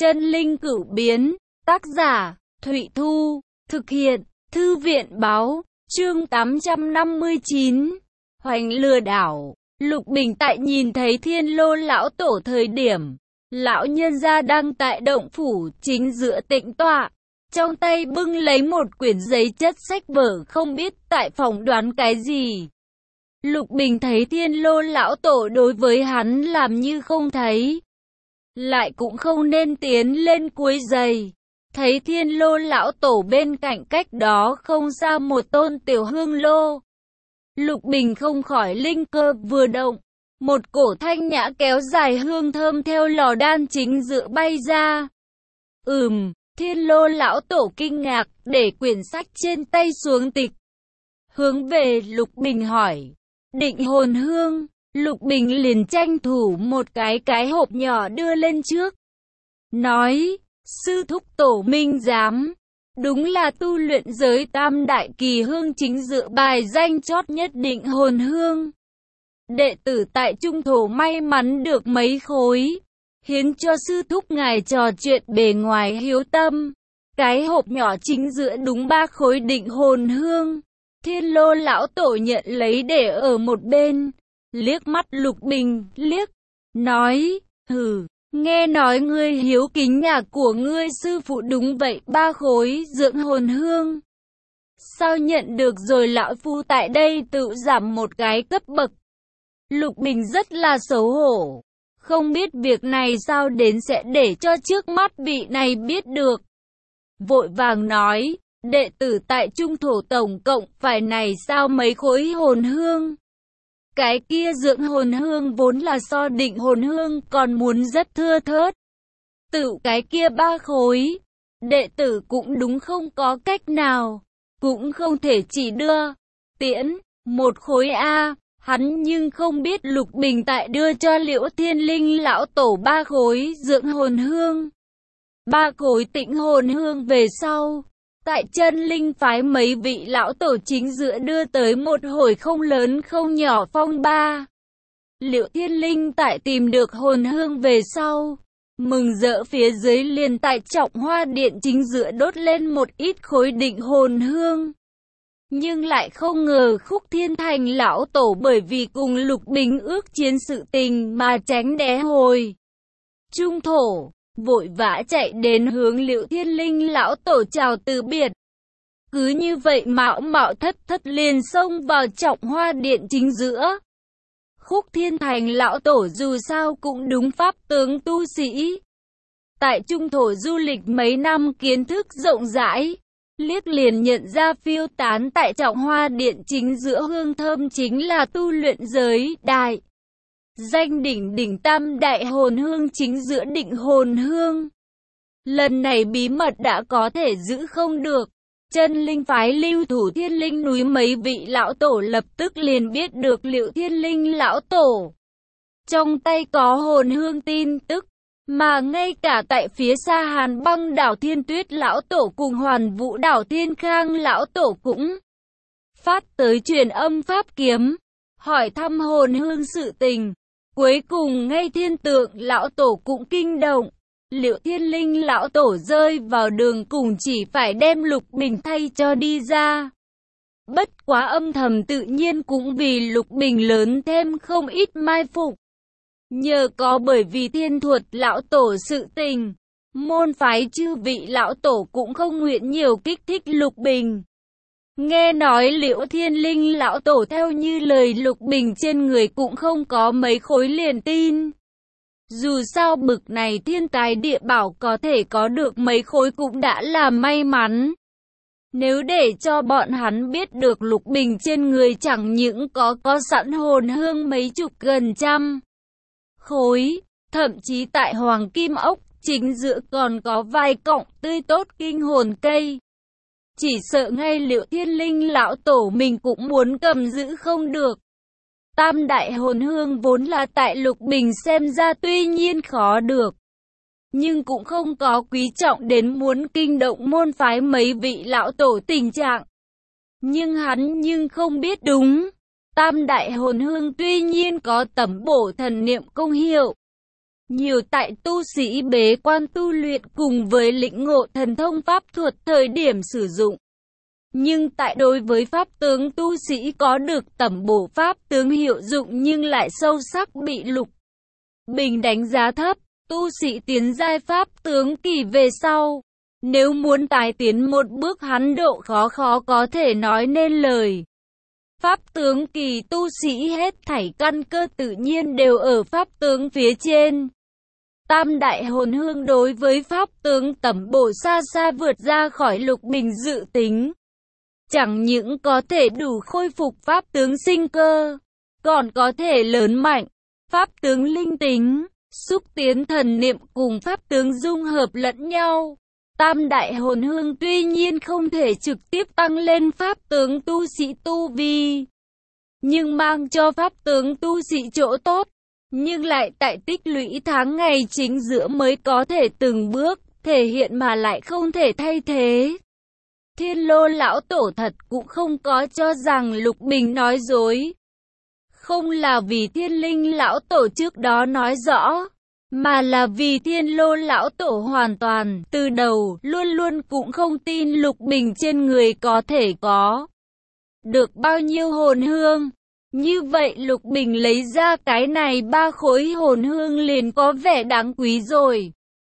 Chân linh cửu biến, tác giả, Thụy Thu, thực hiện, Thư viện báo, chương 859, Hoành lừa đảo. Lục Bình tại nhìn thấy Thiên Lô lão tổ thời điểm, lão nhân gia đang tại động phủ chính giữa tĩnh tọa, trong tay bưng lấy một quyển giấy chất sách vở không biết tại phỏng đoán cái gì. Lục Bình thấy Thiên Lô lão tổ đối với hắn làm như không thấy, lại cũng không nên tiến lên quấy rầy. Thấy Thiên Lô lão tổ bên cạnh cách đó không xa một tôn tiểu hương lô, Lục Bình không khỏi linh cơ vừa động, một cổ thanh nhã kéo dài hương thơm theo lò đan chính giữa bay ra. Thiên Lô lão tổ kinh ngạc, để quyển sách trên tay xuống tịch, hướng về Lục Bình hỏi, định hồn hương. Lục Bình liền tranh thủ một cái hộp nhỏ đưa lên trước, nói, sư thúc tổ minh giám, đúng là tu luyện giới tam đại kỳ hương chính dự bài danh chót nhất định hồn hương. Đệ tử tại trung thổ may mắn được mấy khối, hiến cho sư thúc ngài trò chuyện bề ngoài hiếu tâm. Cái hộp nhỏ chính giữa đúng 3 khối định hồn hương. Thiên Lô lão tổ nhận lấy để ở một bên, liếc mắt Lục Bình, nói, nghe nói ngươi hiếu kính nhà của ngươi sư phụ, đúng vậy, 3 khối dưỡng hồn hương. Sao nhận được rồi lão phu tại đây tự giảm một cái cấp bậc. Lục Bình rất là xấu hổ, không biết việc này sao đến sẽ để cho trước mắt vị này biết được. Vội vàng nói, đệ tử tại trung thổ tổng cộng phải này sao mấy khối hồn hương. Cái kia dưỡng hồn hương vốn là so định hồn hương còn muốn rất thưa thớt. Tự cái kia 3 khối, đệ tử cũng đúng không có cách nào, cũng không thể chỉ đưa, tiễn, 1 khối A. Hắn nhưng không biết Lục Bình tại đưa cho Liễu Thiên Linh lão tổ 3 khối dưỡng hồn hương, 3 khối tĩnh hồn hương về sau, tại chân linh phái mấy vị lão tổ chính giữa đưa tới một hồi không lớn không nhỏ phong ba. Liễu Thiên Linh tại tìm được hồn hương về sau, mừng rỡ phía dưới liền tại Trọng Hoa Điện chính giữa đốt lên một ít khối định hồn hương. Nhưng lại không ngờ Khúc Thiên Thành lão tổ bởi vì cùng Lục Bình ước chiến sự tình mà tránh né hồi trung thổ, vội vã chạy đến hướng Liễu Thiên Linh lão tổ chào từ biệt. Cứ như vậy mạo thất liền xông vào Trọng Hoa Điện chính giữa. Khúc Thiên Thành lão tổ dù sao cũng đúng pháp tướng tu sĩ, tại trung thổ du lịch mấy năm, kiến thức rộng rãi, liếc liền nhận ra phiêu tán tại Trọng Hoa Điện chính giữa hương thơm chính là tu luyện giới đại danh đỉnh tam đại hồn hương chính giữa định hồn hương. Lần này bí mật đã có thể giữ không được. Chân linh phái lưu thủ Thiên Linh núi mấy vị lão tổ lập tức liền biết được Liễu Thiên Linh lão tổ trong tay có hồn hương tin tức, mà ngay cả tại phía xa Hàn Băng đảo Thiên Tuyết lão tổ cùng Hoàn Vũ đảo Thiên Khang lão tổ cũng phát tới truyền âm pháp kiếm, hỏi thăm hồn hương sự tình. Cuối cùng ngay Thiên Tượng lão tổ cũng kinh động, Liễu Thiên Linh lão tổ rơi vào đường cùng, chỉ phải đem Lục Bình thay cho đi ra. Bất quá âm thầm tự nhiên cũng vì Lục Bình lớn thêm không ít mai phục. Nhờ có bởi vì Thiên Thuật lão tổ sự tình, môn phái chư vị lão tổ cũng không nguyện nhiều kích thích Lục Bình. Nghe nói Liễu Thiên Linh lão tổ theo như lời Lục Bình trên người cũng không có mấy khối liền tin. Dù sao bực này thiên tài địa bảo có thể có được mấy khối cũng đã là may mắn. Nếu để cho bọn hắn biết được Lục Bình trên người chẳng những có sẵn hồn hương mấy chục gần trăm khối, thậm chí tại hoàng kim ốc chính giữa còn có vài cọng tươi tốt kinh hồn cây, chỉ sợ ngay Liễu Thiên Linh lão tổ mình cũng muốn cầm giữ không được. Tam đại hồn hương vốn là tại Lục Bình xem ra tuy nhiên khó được, nhưng cũng không có quý trọng đến muốn kinh động môn phái mấy vị lão tổ tình trạng. Nhưng hắn không biết đúng, tam đại hồn hương tuy nhiên có tẩm bổ thần niệm công hiệu, Nhiều tại tu sĩ bế quan tu luyện cùng với lĩnh ngộ thần thông pháp thuật thời điểm sử dụng. Nhưng tại đối với pháp tướng tu sĩ có được tẩm bổ pháp tướng hiệu dụng nhưng lại sâu sắc bị Lục Bình đánh giá thấp. Tu sĩ tiến giai pháp tướng kỳ về sau, nếu muốn tái tiến một bước hắn độ khó có thể nói nên lời. Pháp tướng kỳ tu sĩ hết thảy căn cơ tự nhiên đều ở pháp tướng phía trên. Tam đại hồn hương đối với pháp tướng tẩm bổ xa xa vượt ra khỏi Lục Bình dự tính. Chẳng những có thể đủ khôi phục pháp tướng sinh cơ, còn có thể lớn mạnh pháp tướng linh tính, xúc tiến thần niệm cùng pháp tướng dung hợp lẫn nhau. Tam đại hồn hương tuy nhiên không thể trực tiếp tăng lên pháp tướng tu sĩ tu vi, nhưng mang cho pháp tướng tu sĩ chỗ tốt, nhưng lại tại tích lũy tháng ngày chính giữa mới có thể từng bước thể hiện mà lại không thể thay thế. Thiên Lô lão tổ thật cũng không có cho rằng Lục Bình nói dối. Không là vì Thiên Linh lão tổ trước đó nói rõ, mà là vì Thiên Lô lão tổ hoàn toàn từ đầu luôn luôn cũng không tin Lục Bình trên người có thể có được bao nhiêu hồn hương. Như vậy Lục Bình lấy ra cái này 3 khối hồn hương liền có vẻ đáng quý rồi.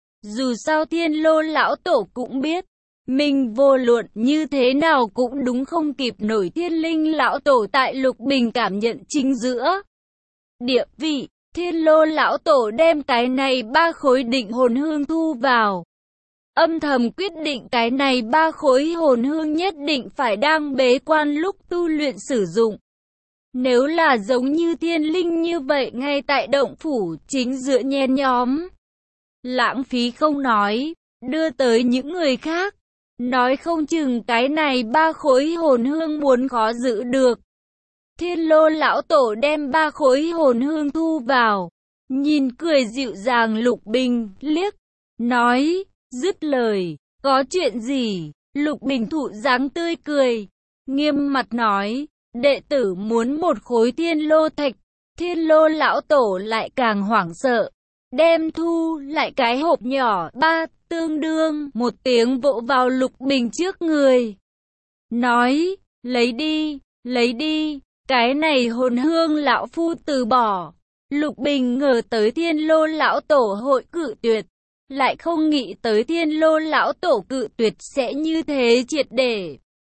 Dù sao Thiên Lô lão tổ cũng biết, mình vô luận như thế nào cũng đúng không kịp nổi Thiên Linh lão tổ tại Lục Bình cảm nhận chính giữa địa vị. Thiên Lô lão tổ đem cái này 3 khối định hồn hương thu vào, âm thầm quyết định cái này 3 khối hồn hương nhất định phải đang bế quan lúc tu luyện sử dụng. Nếu là giống như Thiên Linh như vậy ngay tại động phủ chính giữa nhen nhóm, lãng phí không nói, đưa tới những người khác, nói không chừng cái này 3 khối hồn hương muốn khó giữ được. Thiên Lô lão tổ đem 3 khối hồn hương thu vào, nhìn cười dịu dàng Lục Bình, liếc, nói, dứt lời, có chuyện gì? Lục Bình thụ dáng tươi cười, nghiêm mặt nói, đệ tử muốn 1 khối thiên lô thạch. Thiên Lô lão tổ lại càng hoảng sợ, đem thu lại cái hộp nhỏ 3, tương đương một tiếng vỗ vào Lục Bình trước người, nói, lấy đi, cái này hồn hương lão phu từ bỏ. Lục Bình ngờ tới Thiên Lô lão tổ hội cự tuyệt, lại không nghĩ tới Thiên Lô lão tổ cự tuyệt sẽ như thế triệt để.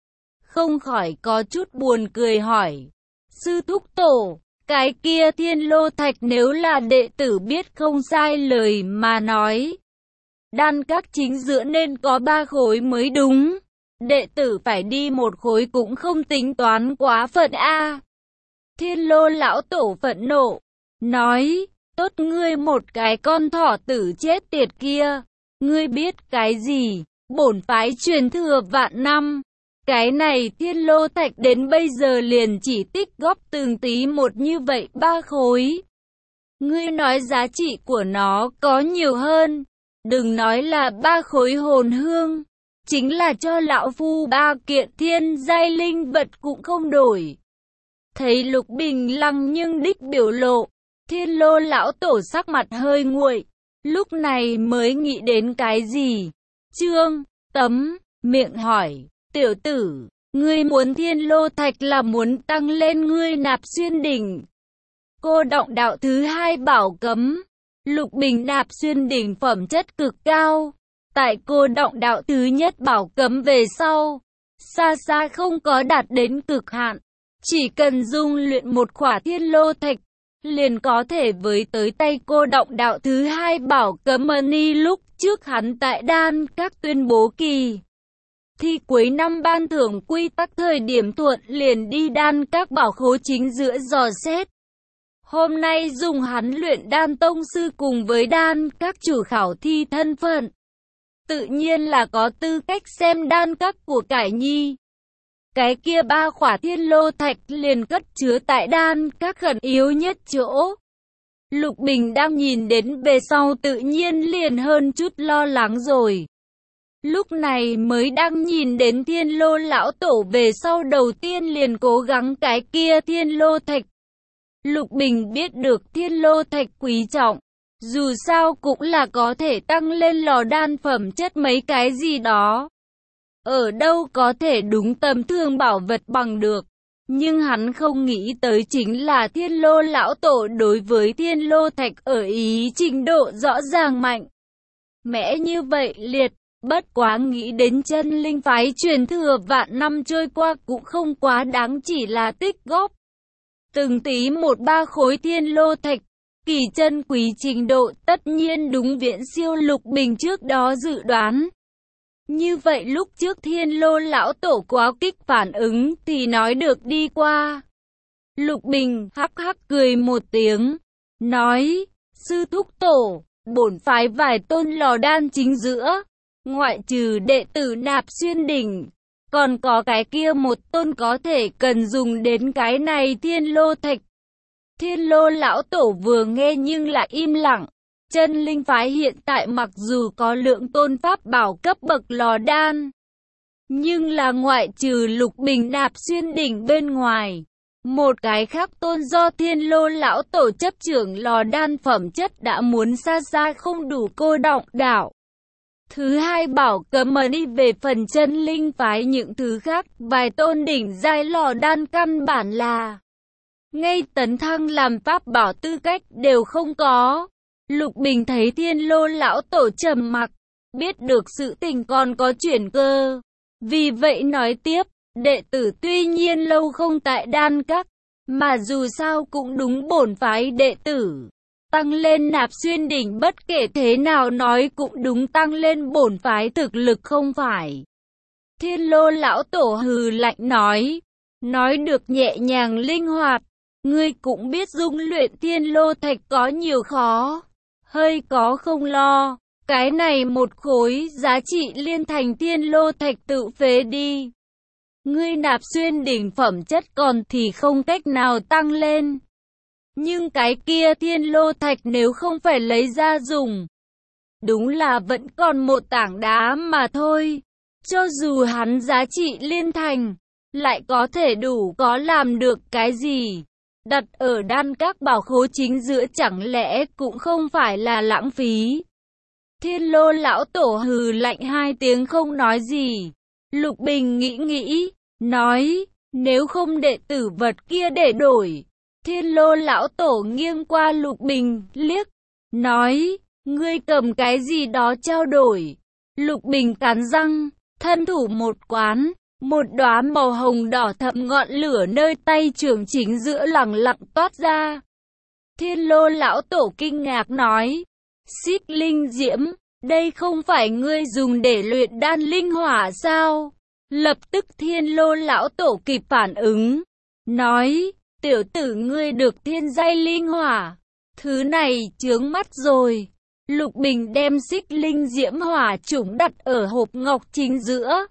Không khỏi có chút buồn cười hỏi, sư thúc tổ, cái kia thiên lô thạch nếu là đệ tử biết không sai lời mà nói, đan các chính giữa nên có 3 khối mới đúng, đệ tử phải đi 1 khối cũng không tính toán quá phận a. Thiên Lô lão tổ phẫn nộ, nói, tốt ngươi một cái con thỏ tử chết tiệt kia, ngươi biết cái gì, bổn phái truyền thừa vạn năm. Cái này thiên lô thạch đến bây giờ liền chỉ tích góp từng tí một như vậy 3 khối. Ngươi nói giá trị của nó có nhiều hơn, đừng nói là 3 khối hồn hương, chính là cho lão phu 3 kiện thiên giai linh vật cũng không đổi. Thấy Lục Bình lăng nhưng đích biểu lộ, Thiên Lô lão tổ sắc mặt hơi nguội, lúc này mới nghĩ đến cái gì. Trương Tấm miệng hỏi, tiểu tử, ngươi muốn thiên lô thạch là muốn tăng lên ngươi nạp xuyên đỉnh Cô động đạo thứ 2 bảo cấm. Lục Bình nạp xuyên đỉnh phẩm chất cực cao, tại cô động đạo thứ nhất bảo cấm về sau, xa xa không có đạt đến cực hạn. Chỉ cần dung luyện một khỏa thiên lô thạch, liền có thể với tới tay cô động đạo thứ 2 bảo cấm Mani. Lúc trước hắn tại đan các tuyên bố kỳ thì cuối năm ban thưởng quy tắc thời điểm thuận liền đi đan các bảo khố chính giữa dò xét. Hôm nay dùng hắn luyện đan tông sư cùng với đan các chủ khảo thi thân phận, tự nhiên là có tư cách xem đan các của cải nhi. Cái kia 3 khỏa thiên lô thạch liền cất chứa tại đan các khẩn yếu nhất chỗ. Lục Bình đang nhìn đến về sau tự nhiên liền hơn chút lo lắng rồi. Lúc này mới đang nhìn đến thiên lô lão tổ về sau đầu tiên liền cố gắng cái kia thiên lô thạch. Lục Bình biết được thiên lô thạch quý trọng, Dù sao cũng là có thể tăng lên lò đan phẩm chất mấy cái gì đó. Ở đâu có thể đúng tầm thường bảo vật bằng được. Nhưng hắn không nghĩ tới chính là Thiên Lô lão tổ đối với Thiên Lô thạch ở ý trình độ rõ ràng mạnh mẽ như vậy liệt. Bất quá nghĩ đến chân linh phái truyền thừa vạn năm trôi qua cũng không quá đáng, chỉ là tích góp từng tí một ba khối Thiên Lô thạch, kỳ chân quý trình độ tất nhiên đúng viễn siêu Lục Bình trước đó dự đoán. Như vậy lúc trước Thiên Lô lão tổ quá kích phản ứng thì nói được đi qua. Lục Bình hắc hắc cười một tiếng, nói, sư thúc tổ, bổn phái vài tôn lò đan chính giữa, ngoại trừ đệ tử Nạp Xuyên Đỉnh, còn có cái kia một tôn có thể cần dùng đến cái này Thiên Lô thạch. Thiên Lô lão tổ vừa nghe nhưng lại im lặng. Chân linh phái hiện tại mặc dù có lượng tôn pháp bảo cấp bậc lò đan, nhưng là ngoại trừ Lục Bình Nạp Xuyên Đỉnh bên ngoài, một cái khác tôn do Thiên Lô lão tổ chấp trưởng lò đan phẩm chất đã muốn xa xa không đủ cô đọng đảo. Thứ hai bảo cấm mà đi về phần chân linh phái những thứ khác, vài tôn đỉnh giai lò đan căn bản là ngay tấn thăng làm pháp bảo tư cách đều không có. Lục Bình thấy Thiên Lô lão tổ trầm mặc, biết được sự tình còn có chuyển cơ. Vì vậy nói tiếp, đệ tử tuy nhiên lâu không tại đan các, mà dù sao cũng đúng bổn phái đệ tử. Tăng lên Nạp Xuyên Đỉnh bất kể thế nào nói cũng đúng tăng lên bổn phái thực lực không phải. Thiên Lô lão tổ hừ lạnh nói được nhẹ nhàng linh hoạt. Ngươi cũng biết dung luyện Thiên Lô thạch có nhiều khó, hơi có không lo. Cái này một khối giá trị liên thành Thiên Lô thạch tự phế đi. Ngươi Nạp Xuyên Đỉnh phẩm chất còn thì không cách nào tăng lên. Nhưng cái kia Thiên Lô thạch nếu không phải lấy ra dùng, đúng là vẫn còn một tảng đá mà thôi. Cho dù hắn giá trị liên thành, lại có thể đủ có làm được cái gì. Đặt ở đan các bảo khố chính giữa chẳng lẽ cũng không phải là lãng phí. Thiên Lô lão tổ hừ lạnh hai tiếng không nói gì. Lục Bình nghĩ, nói, nếu không đệ tử vật kia để đổi. Thiên Lô lão tổ nghiêng qua Lục Bình, liếc, nói, ngươi cầm cái gì đó trao đổi. Lục Bình cắn răng, thân thủ một quán, một đóa màu hồng đỏ thẫm ngọn lửa nơi tay trưởng chính giữa lẳng lặng toát ra. Thiên Lô lão tổ kinh ngạc nói, Xích Linh Diễm, đây không phải ngươi dùng để luyện đan linh hỏa sao? Lập tức Thiên Lô lão tổ kịp phản ứng, nói, tiểu tử ngươi được thiên giai linh hỏa, thứ này chướng mắt rồi. Lục Bình đem Xích Linh Diễm hỏa chủng đặt ở hộp ngọc chính giữa,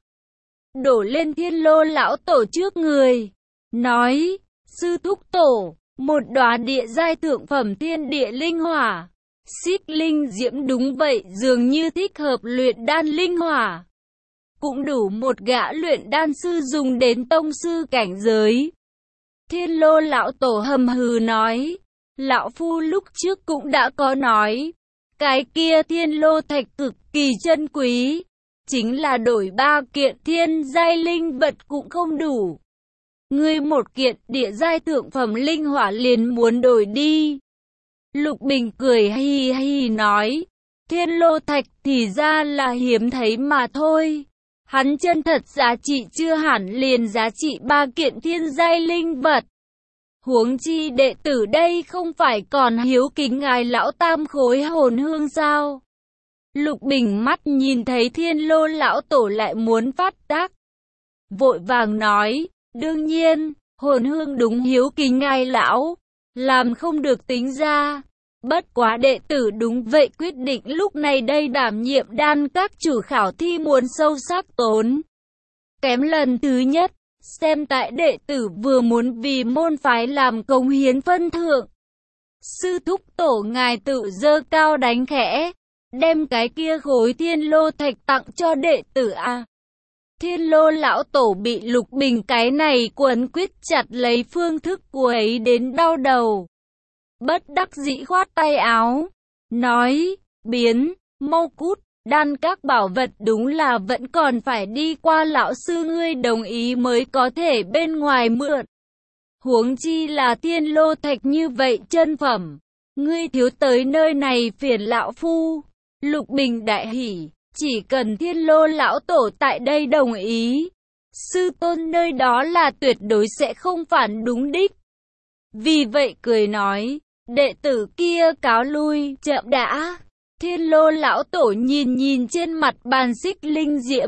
đổ lên Thiên Lô lão tổ trước người, nói, sư thúc tổ, một đóa địa giai thượng phẩm thiên địa linh hỏa. Xích Linh Diễm đúng vậy, dường như thích hợp luyện đan linh hỏa, cũng đủ một gã luyện đan sư dùng đến tông sư cảnh giới. Thiên Lô lão tổ hầm hừ nói, lão phu lúc trước cũng đã có nói, cái kia Thiên Lô thạch cực kỳ chân quý, chính là đổi 3 kiện thiên giai linh vật cũng không đủ. Ngươi một kiện địa giai thượng phẩm linh hỏa liền muốn đổi đi. Lục Bình cười hi hi nói, Thiên Lô thạch thì ra là hiếm thấy mà thôi. Hắn chân thật giá trị chưa hẳn liền giá trị 3 kiện thiên giai linh vật. Huống chi đệ tử đây không phải còn hiếu kính ngài lão tam khối hồn hương sao? Lục Bình mắt nhìn thấy Thiên Lô lão tổ lại muốn phát tác, vội vàng nói, đương nhiên, hồn hương đúng hiếu kính ngài lão, làm không được tính ra. Bất quá đệ tử đúng vậy quyết định lúc này đây đảm nhiệm đan các chủ khảo thi muốn sâu sắc tốn kém lần thứ nhất, xem tại đệ tử vừa muốn vì môn phái làm công hiến phân thượng. Sư thúc tổ ngài tự giơ cao đánh khẽ, đem cái kia khối Thiên Lô thạch tặng cho đệ tử à. Thiên Lô lão tổ bị Lục Bình cái này quấn quyết chặt lấy phương thức của ấy đến đau đầu. Bất đắc dĩ khoát tay áo, nói, biến, mau cút, đan các bảo vật đúng là vẫn còn phải đi qua lão sư ngươi đồng ý mới có thể bên ngoài mượn. Huống chi là thiên lô thạch như vậy chân phẩm. Ngươi thiếu tới nơi này phiền lão phu. Lục Bình đại hỉ, chỉ cần thiên lô lão tổ tại đây đồng ý. Sư tôn nơi đó là tuyệt đối sẽ không phản đúng đích. Vì vậy cười nói, đệ tử kia cáo lui, chậm đã. Thiên lô lão tổ nhìn nhìn trên mặt bàn xích linh diễm.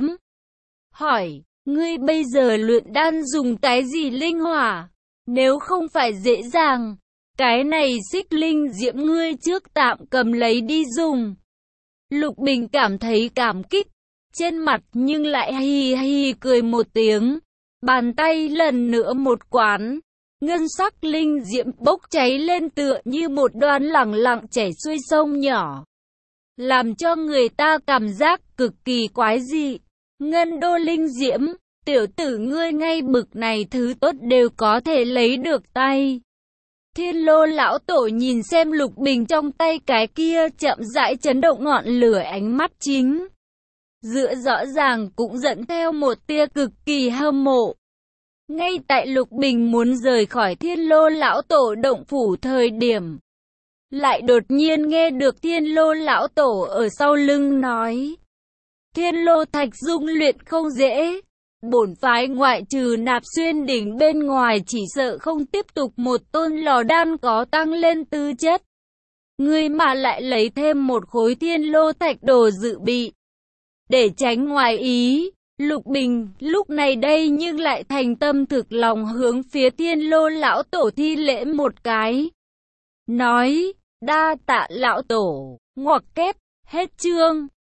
Hỏi, ngươi bây giờ luyện đan dùng cái gì linh hỏa? Nếu không phải dễ dàng, cái này xích linh diễm ngươi trước tạm cầm lấy đi dùng. Lục Bình cảm thấy cảm kích, trên mặt nhưng lại hì hì cười một tiếng. Bàn tay lần nữa một quán, ngân sắc linh diễm bốc cháy lên tựa như một đoan lẳng lặng chảy xuôi sông nhỏ. Làm cho người ta cảm giác cực kỳ quái dị. Ngân đô linh diễm, tiểu tử ngươi ngay bực này thứ tốt đều có thể lấy được tay. Thiên lô lão tổ nhìn xem Lục Bình trong tay cái kia chậm rãi chấn động ngọn lửa ánh mắt chính. Giữa rõ ràng cũng dẫn theo một tia cực kỳ hâm mộ. Ngay tại Lục Bình muốn rời khỏi thiên lô lão tổ động phủ thời điểm. Lại đột nhiên nghe được thiên lô lão tổ ở sau lưng nói. Thiên lô thạch dung luyện không dễ. Bổn phái ngoại trừ Nạp Xuyên đỉnh bên ngoài chỉ sợ không tiếp tục một tôn lò đan có tăng lên tư chất. Ngươi mà lại lấy thêm một khối thiên lô thạch đồ dự bị. Để tránh ngoài ý, Lục Bình lúc này đây nhưng lại thành tâm thực lòng hướng phía thiên lô lão tổ thi lễ một cái. Nói, đa tạ lão tổ, ngoặc kép, hết chương.